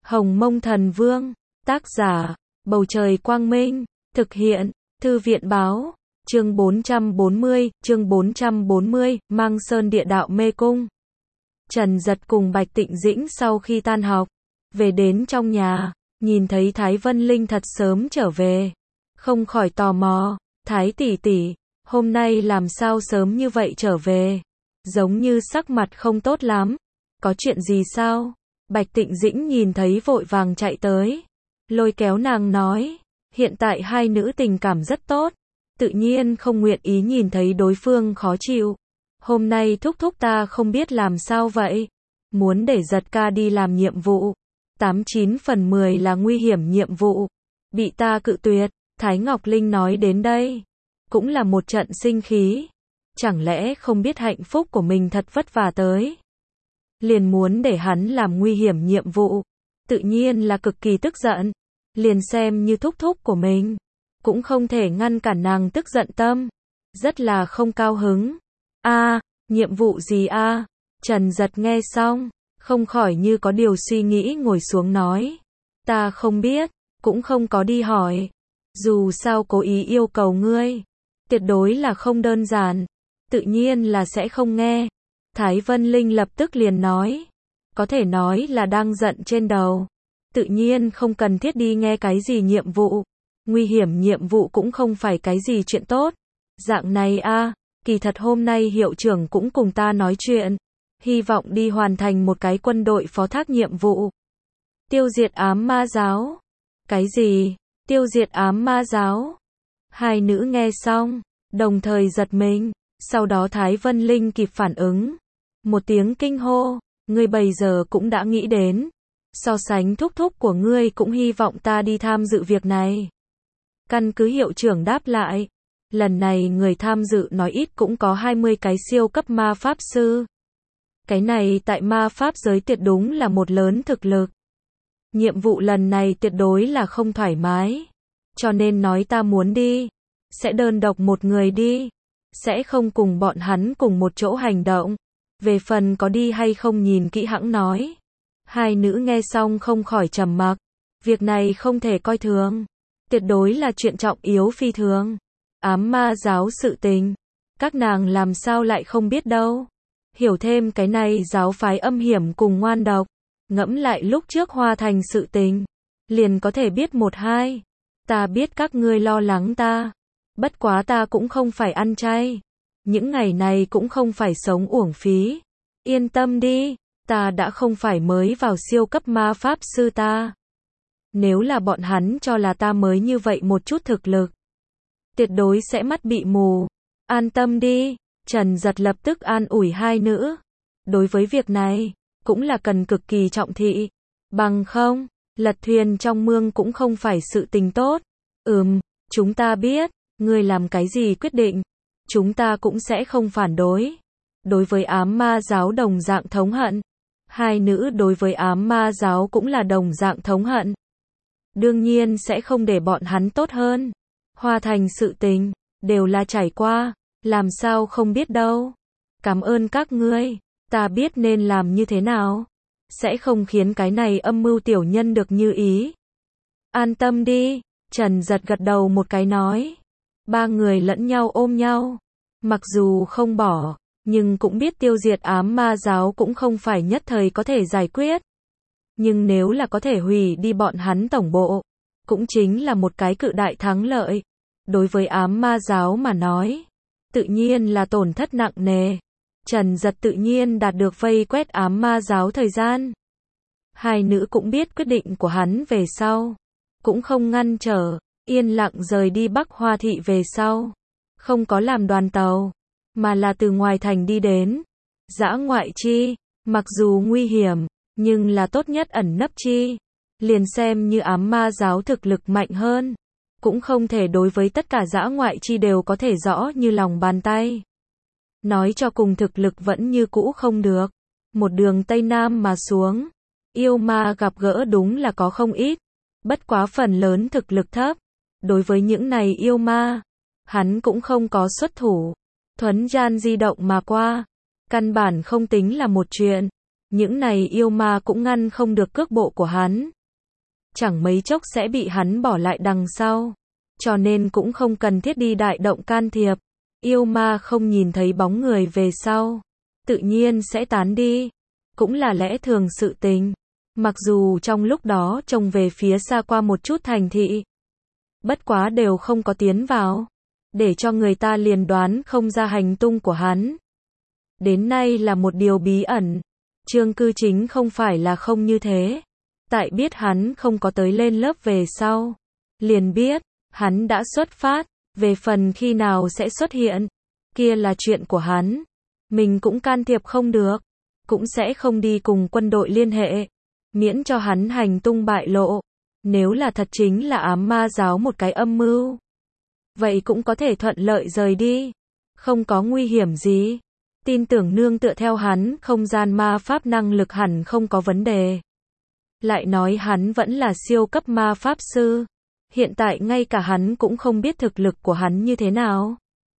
Hồng Mông Thần Vương, tác giả, Bầu Trời Quang Minh, thực hiện, Thư viện Báo, chương 440, Mang Sơn Địa Đạo Mê Cung. Trần Dật cùng Bạch Tịnh Dĩnh sau khi tan học, về đến trong nhà, nhìn thấy Thái Vân Linh thật sớm trở về, không khỏi tò mò, Thái tỷ tỷ, hôm nay làm sao sớm như vậy trở về, giống như sắc mặt không tốt lắm, có chuyện gì sao? Bạch Tịnh Dĩnh nhìn thấy vội vàng chạy tới, lôi kéo nàng nói, hiện tại hai nữ tình cảm rất tốt, tự nhiên không nguyện ý nhìn thấy đối phương khó chịu. Hôm nay thúc thúc ta không biết làm sao vậy, muốn để Giật ca đi làm nhiệm vụ, 89 phần 10 là nguy hiểm nhiệm vụ, bị ta cự tuyệt. Thái Ngọc Linh nói đến đây, cũng là một trận sinh khí, chẳng lẽ không biết hạnh phúc của mình thật vất vả tới, liền muốn để hắn làm nguy hiểm nhiệm vụ, tự nhiên là cực kỳ tức giận, liền xem như thúc thúc của mình, cũng không thể ngăn cản nàng tức giận tâm, rất là không cao hứng. Nhiệm vụ gì a? Trần Dật nghe xong, không khỏi như có điều suy nghĩ ngồi xuống nói, ta không biết, cũng không có đi hỏi, dù sao cố ý yêu cầu ngươi, tuyệt đối là không đơn giản, tự nhiên là sẽ không nghe. Thái Vân Linh lập tức liền nói, có thể nói là đang giận trên đầu, tự nhiên không cần thiết đi nghe cái gì nhiệm vụ, nguy hiểm nhiệm vụ cũng không phải cái gì chuyện tốt. Dạng này kỳ thật hôm nay hiệu trưởng cũng cùng ta nói chuyện, hy vọng đi hoàn thành một cái quân đội phó thác nhiệm vụ. Tiêu diệt ám ma giáo. Cái gì? Tiêu diệt ám ma giáo? Hai nữ nghe xong, đồng thời giật mình, sau đó Thái Vân Linh kịp phản ứng. Một tiếng kinh hô, ngươi bây giờ cũng đã nghĩ đến, so sánh thúc thúc của ngươi cũng hy vọng ta đi tham dự việc này. Căn cứ hiệu trưởng đáp lại, lần này người tham dự nói ít cũng có 20 cái siêu cấp ma pháp sư. Cái này tại ma pháp giới tuyệt đúng là một lớn thực lực. Nhiệm vụ lần này tuyệt đối là không thoải mái, cho nên nói ta muốn đi, sẽ đơn độc một người đi, sẽ không cùng bọn hắn cùng một chỗ hành động. Về phần có đi hay không nhìn kỹ hãng nói. Hai nữ nghe xong không khỏi trầm mặc, việc này không thể coi thường, tuyệt đối là chuyện trọng yếu phi thường. Ám ma giáo sự tình, các nàng làm sao lại không biết đâu. Hiểu thêm cái này giáo phái âm hiểm cùng ngoan độc, ngẫm lại lúc trước Hoa Thành sự tình, liền có thể biết một hai. Ta biết các ngươi lo lắng ta, bất quá ta cũng không phải ăn chay, những ngày này cũng không phải sống uổng phí. Yên tâm đi, ta đã không phải mới vào siêu cấp ma pháp sư ta. Nếu là bọn hắn cho là ta mới như vậy một chút thực lực, tuyệt đối sẽ mắt bị mù. An tâm đi, Trần Dật lập tức an ủi hai nữ. Đối với việc này, cũng là cần cực kỳ trọng thị. Bằng không, lật thuyền trong mương cũng không phải sự tình tốt. Chúng ta biết, ngươi làm cái gì quyết định, chúng ta cũng sẽ không phản đối. Đối với ám ma giáo đồng dạng thống hận. Hai nữ đối với ám ma giáo cũng là đồng dạng thống hận. Đương nhiên sẽ không để bọn hắn tốt hơn. Hoa Thành sự tình, đều là trải qua, làm sao không biết đâu. Cảm ơn các ngươi, ta biết nên làm như thế nào. Sẽ không khiến cái này âm mưu tiểu nhân được như ý. An tâm đi, Trần Dật gật đầu một cái nói. Ba người lẫn nhau ôm nhau. Mặc dù không bỏ, nhưng cũng biết tiêu diệt ám ma giáo cũng không phải nhất thời có thể giải quyết. Nhưng nếu là có thể hủy đi bọn hắn tổng bộ, cũng chính là một cái cự đại thắng lợi. Đối với ám ma giáo mà nói, tự nhiên là tổn thất nặng nề. Trần Dật tự nhiên đạt được vây quét ám ma giáo thời gian. Hai nữ cũng biết quyết định của hắn về sau, cũng không ngăn trở, yên lặng rời đi Bắc Hoa Thị về sau. Không có làm đoàn tàu, mà là từ ngoài thành đi đến. Dã ngoại chi, mặc dù nguy hiểm, nhưng là tốt nhất ẩn nấp chi. Liền xem như ám ma giáo thực lực mạnh hơn, cũng không thể đối với tất cả dã ngoại chi đều có thể rõ như lòng bàn tay. Nói cho cùng thực lực vẫn như cũ không được. Một đường Tây Nam mà xuống, yêu ma gặp gỡ đúng là có không ít, bất quá phần lớn thực lực thấp. Đối với những này yêu ma, hắn cũng không có xuất thủ, thuấn gian di động mà qua, căn bản không tính là một chuyện. Những này yêu ma cũng ngăn không được cước bộ của hắn. chẳng mấy chốc sẽ bị hắn bỏ lại đằng sau. Cho nên cũng không cần thiết đi đại động can thiệp. Yêu ma không nhìn thấy bóng người về sau, tự nhiên sẽ tán đi. Cũng là lẽ thường sự tình. Mặc dù trong lúc đó trông về phía xa qua một chút thành thị, bất quá đều không có tiến vào, để cho người ta liền đoán không ra hành tung của hắn. Đến nay là một điều bí ẩn. Trương Cư Chính không phải là không như thế. Tại biết hắn không có tới lên lớp về sau, liền biết, hắn đã xuất phát. Về phần khi nào sẽ xuất hiện, kia là chuyện của hắn. Mình cũng can thiệp không được, cũng sẽ không đi cùng quân đội liên hệ, miễn cho hắn hành tung bại lộ. Nếu là thật chính là ám ma giáo một cái âm mưu, vậy cũng có thể thuận lợi rời đi, không có nguy hiểm gì. Tin tưởng nương tựa theo hắn không gian ma pháp năng lực hẳn không có vấn đề. Lại nói hắn vẫn là siêu cấp ma pháp sư. Hiện tại ngay cả hắn cũng không biết thực lực của hắn như thế nào.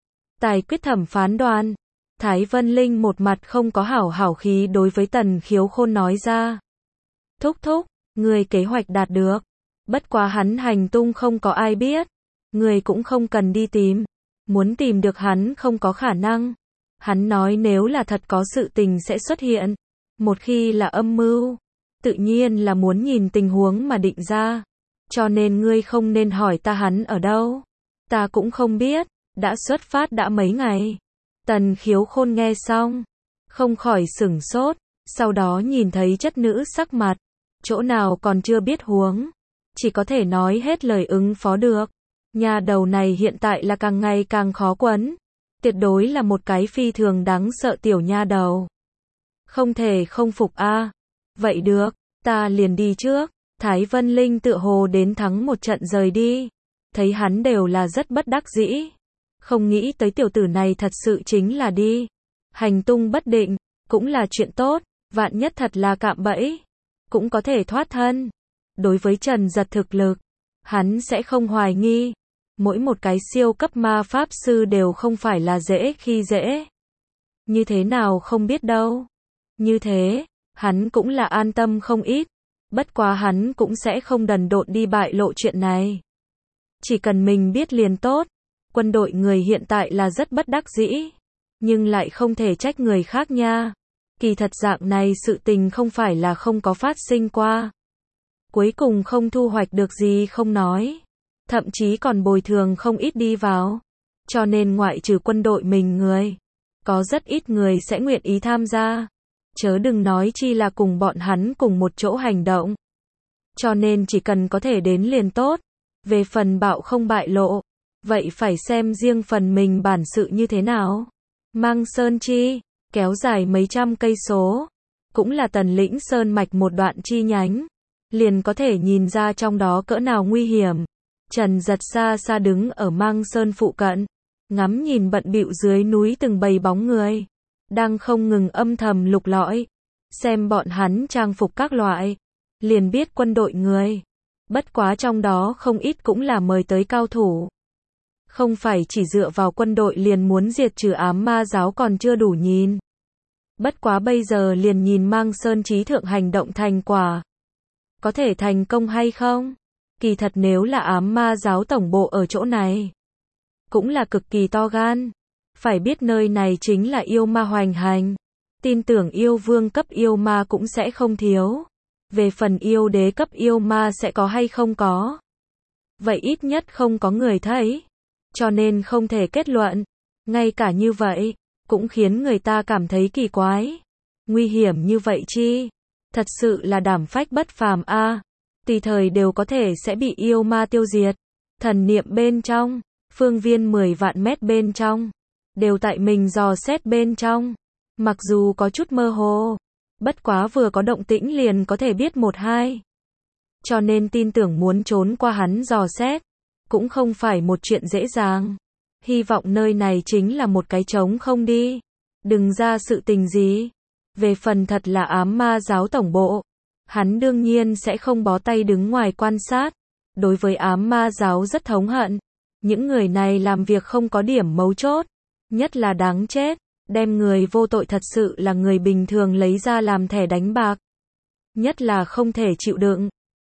Tài quyết thẩm phán đoàn. Thái Vân Linh một mặt không có hảo khí đối với Tần Khiếu Khôn nói ra. Thúc thúc, người kế hoạch đạt được. Bất quá hắn hành tung không có ai biết. Người cũng không cần đi tìm. Muốn tìm được hắn không có khả năng. Hắn nói nếu là thật có sự tình sẽ xuất hiện. Một khi là âm mưu, tự nhiên là muốn nhìn tình huống mà định ra. Cho nên ngươi không nên hỏi ta hắn ở đâu. Ta cũng không biết, đã xuất phát đã mấy ngày. Tần Khiếu Khôn nghe xong, không khỏi sửng sốt, sau đó nhìn thấy chất nữ sắc mặt, chỗ nào còn chưa biết huống, chỉ có thể nói hết lời ứng phó được. Nhà đầu này hiện tại là càng ngày càng khó quấn, tuyệt đối là một cái phi thường đáng sợ tiểu nha đầu. Không thể không phục a. Vậy được, ta liền đi trước. Thái Vân Linh tựa hồ đến thắng một trận rời đi. Thấy hắn đều là rất bất đắc dĩ. Không nghĩ tới tiểu tử này thật sự chính là đi. Hành tung bất định, cũng là chuyện tốt. Vạn nhất thật là cạm bẫy, cũng có thể thoát thân. Đối với Trần Giật thực lực, hắn sẽ không hoài nghi. Mỗi một cái siêu cấp ma pháp sư đều không phải là dễ khi dễ. Như thế nào không biết đâu. Như thế, hắn cũng là an tâm không ít. Bất quá hắn cũng sẽ không đần độn đi bại lộ chuyện này. Chỉ cần mình biết liền tốt. Quân đội người hiện tại là rất bất đắc dĩ. Nhưng lại không thể trách người khác nha. Kỳ thật dạng này sự tình không phải là không có phát sinh qua. Cuối cùng không thu hoạch được gì không nói. Thậm chí còn bồi thường không ít đi vào. Cho nên ngoại trừ quân đội mình người, có rất ít người sẽ nguyện ý tham gia. Chớ đừng nói chi là cùng bọn hắn cùng một chỗ hành động. Cho nên chỉ cần có thể đến liền tốt. Về phần bạo không bại lộ, vậy phải xem riêng phần mình bản sự như thế nào. Mang Sơn Chi, kéo dài mấy trăm cây số, cũng là Tần Lĩnh Sơn mạch một đoạn chi nhánh. Liền có thể nhìn ra trong đó cỡ nào nguy hiểm. Trần Giật xa xa đứng ở Mang Sơn phụ cận, ngắm nhìn bận bịu dưới núi từng bầy bóng người, đang không ngừng âm thầm lục lọi, xem bọn hắn trang phục các loại, liền biết quân đội người. Bất quá trong đó không ít cũng là mời tới cao thủ. Không phải chỉ dựa vào quân đội liền muốn diệt trừ ám ma giáo còn chưa đủ nhìn. Bất quá bây giờ liền nhìn Mang Sơn trí thượng hành động thành quả. Có thể thành công hay không? Kỳ thật nếu là ám ma giáo tổng bộ ở chỗ này, cũng là cực kỳ to gan. Phải biết nơi này chính là yêu ma hoành hành. Tin tưởng yêu vương cấp yêu ma cũng sẽ không thiếu. Về phần yêu đế cấp yêu ma sẽ có hay không có. Vậy ít nhất không có người thấy. Cho nên không thể kết luận. Ngay cả như vậy, cũng khiến người ta cảm thấy kỳ quái. Nguy hiểm như vậy chi? Thật sự là đảm phách bất phàm a. Tùy thời đều có thể sẽ bị yêu ma tiêu diệt. Thần niệm bên trong, phương viên 10 vạn mét bên trong, đều tại mình dò xét bên trong. Mặc dù có chút mơ hồ, bất quá vừa có động tĩnh liền có thể biết một hai. Cho nên tin tưởng muốn trốn qua hắn dò xét, cũng không phải một chuyện dễ dàng. Hy vọng nơi này chính là một cái trống không đi. Đừng ra sự tình gì. Về phần thật là ám ma giáo tổng bộ, hắn đương nhiên sẽ không bó tay đứng ngoài quan sát. Đối với ám ma giáo rất thống hận. Những người này làm việc không có điểm mấu chốt. Nhất là đáng chết. Đem người vô tội thật sự là người bình thường lấy ra làm thẻ đánh bạc. Nhất là không thể chịu đựng.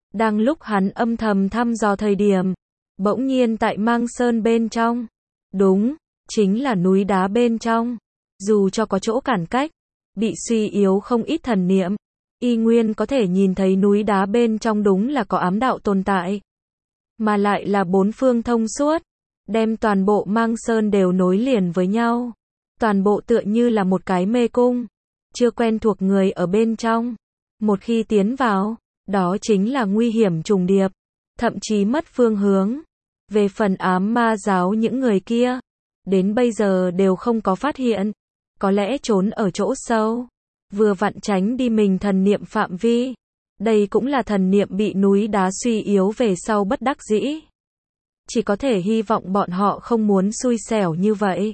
Đang lúc hắn âm thầm thăm dò thời điểm, bỗng nhiên tại Mang Sơn bên trong, đúng, chính là núi đá bên trong, dù cho có chỗ cản cách, bị suy yếu không ít thần niệm, y nguyên có thể nhìn thấy núi đá bên trong đúng là có ám đạo tồn tại, mà lại là bốn phương thông suốt, đem toàn bộ Mang Sơn đều nối liền với nhau, toàn bộ tựa như là một cái mê cung, chưa quen thuộc người ở bên trong, một khi tiến vào, đó chính là nguy hiểm trùng điệp, thậm chí mất phương hướng. Về phần ám ma giáo những người kia, đến bây giờ đều không có phát hiện, có lẽ trốn ở chỗ sâu, vừa vặn tránh đi mình thần niệm phạm vi. Đây cũng là thần niệm bị núi đá suy yếu về sau bất đắc dĩ. Chỉ có thể hy vọng bọn họ không muốn xui xẻo như vậy.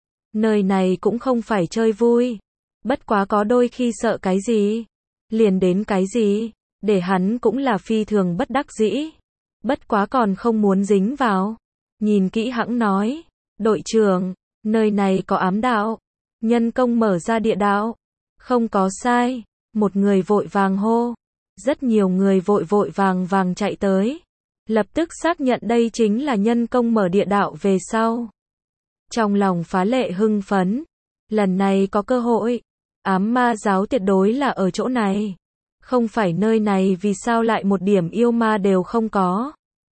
Nơi này cũng không phải chơi vui, bất quá có đôi khi sợ cái gì, liền đến cái gì, để hắn cũng là phi thường bất đắc dĩ. Bất quá còn không muốn dính vào. Nhìn kỹ hãng nói, đội trưởng, nơi này có ám đạo, nhân công mở ra địa đạo. Không có sai, một người vội vàng hô. Rất nhiều người vội vội vàng vàng chạy tới. Lập tức xác nhận đây chính là nhân công mở địa đạo về sau. Trong lòng phá lệ hưng phấn. Lần này có cơ hội. Ám ma giáo tuyệt đối là ở chỗ này. Không phải nơi này vì sao lại một điểm yêu ma đều không có.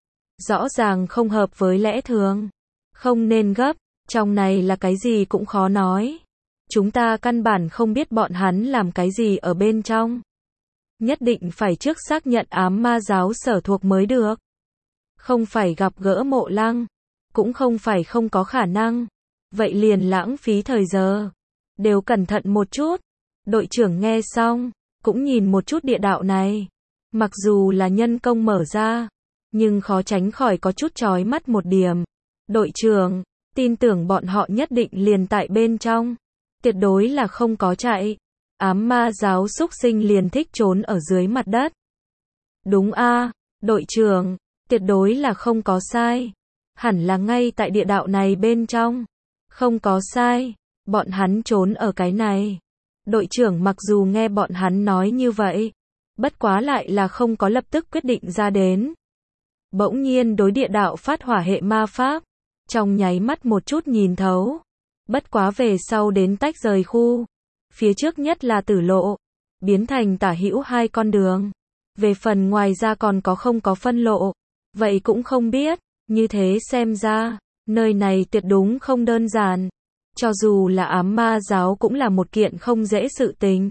Rõ ràng không hợp với lẽ thường. Không nên gấp, trong này là cái gì cũng khó nói. Chúng ta căn bản không biết bọn hắn làm cái gì ở bên trong. Nhất định phải trước xác nhận ám ma giáo sở thuộc mới được. Không phải gặp gỡ Mộ Lăng, cũng không phải không có khả năng. Vậy liền lãng phí thời giờ. Đều cẩn thận một chút. Đội trưởng nghe xong, cũng nhìn một chút địa đạo này. Mặc dù là nhân công mở ra, nhưng khó tránh khỏi có chút chói mắt một điểm. Đội trưởng, tin tưởng bọn họ nhất định liền tại bên trong. Tuyệt đối là không có chạy. Ám ma giáo xúc sinh liền thích trốn ở dưới mặt đất. Đúng a, đội trưởng, tuyệt đối là không có sai. Hẳn là ngay tại địa đạo này bên trong. Không có sai, bọn hắn trốn ở cái này. Đội trưởng mặc dù nghe bọn hắn nói như vậy, bất quá lại là không có lập tức quyết định ra đến. Bỗng nhiên đối địa đạo phát hỏa hệ ma pháp, trong nháy mắt một chút nhìn thấu. Bất quá về sau đến tách rời khu, phía trước nhất là tử lộ, biến thành tả hữu hai con đường. Về phần ngoài ra còn có không có phân lộ, vậy cũng không biết, như thế xem ra, nơi này tuyệt đúng không đơn giản. Cho dù là ám ma giáo cũng là một kiện không dễ sự tình.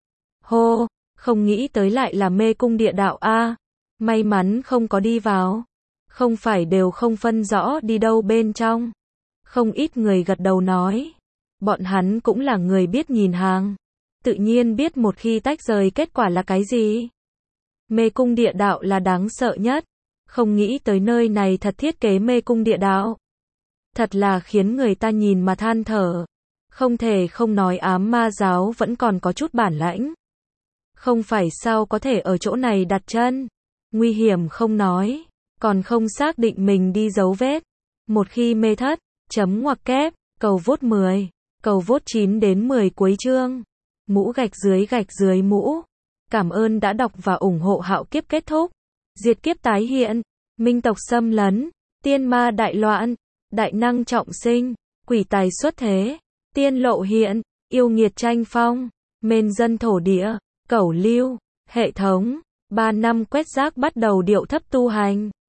Hô, không nghĩ tới lại là mê cung địa đạo a, may mắn không có đi vào. Không phải đều không phân rõ đi đâu bên trong. Không ít người gật đầu nói. Bọn hắn cũng là người biết nhìn hàng. Tự nhiên biết một khi tách rời kết quả là cái gì. Mê cung địa đạo là đáng sợ nhất. Không nghĩ tới nơi này thật thiết kế mê cung địa đạo. Thật là khiến người ta nhìn mà than thở. Không thể không nói ám ma giáo vẫn còn có chút bản lãnh. Không phải sao có thể ở chỗ này đặt chân. Nguy hiểm không nói. Còn không xác định mình đi dấu vết. Một khi mê thất, chấm ngoặc kép, cầu vote 10, cầu vote 9 đến 10 cuối chương. Mũ gạch dưới mũ. Cảm ơn đã đọc và ủng hộ Hạo Kiếp kết thúc. Diệt kiếp tái hiện, minh tộc xâm lấn, tiên ma đại loạn, đại năng trọng sinh, quỷ tài xuất thế, tiên lộ hiện, yêu nghiệt tranh phong, mên dân thổ địa, cẩu lưu, hệ thống, 3 năm quét rác bắt đầu điệu thấp tu hành.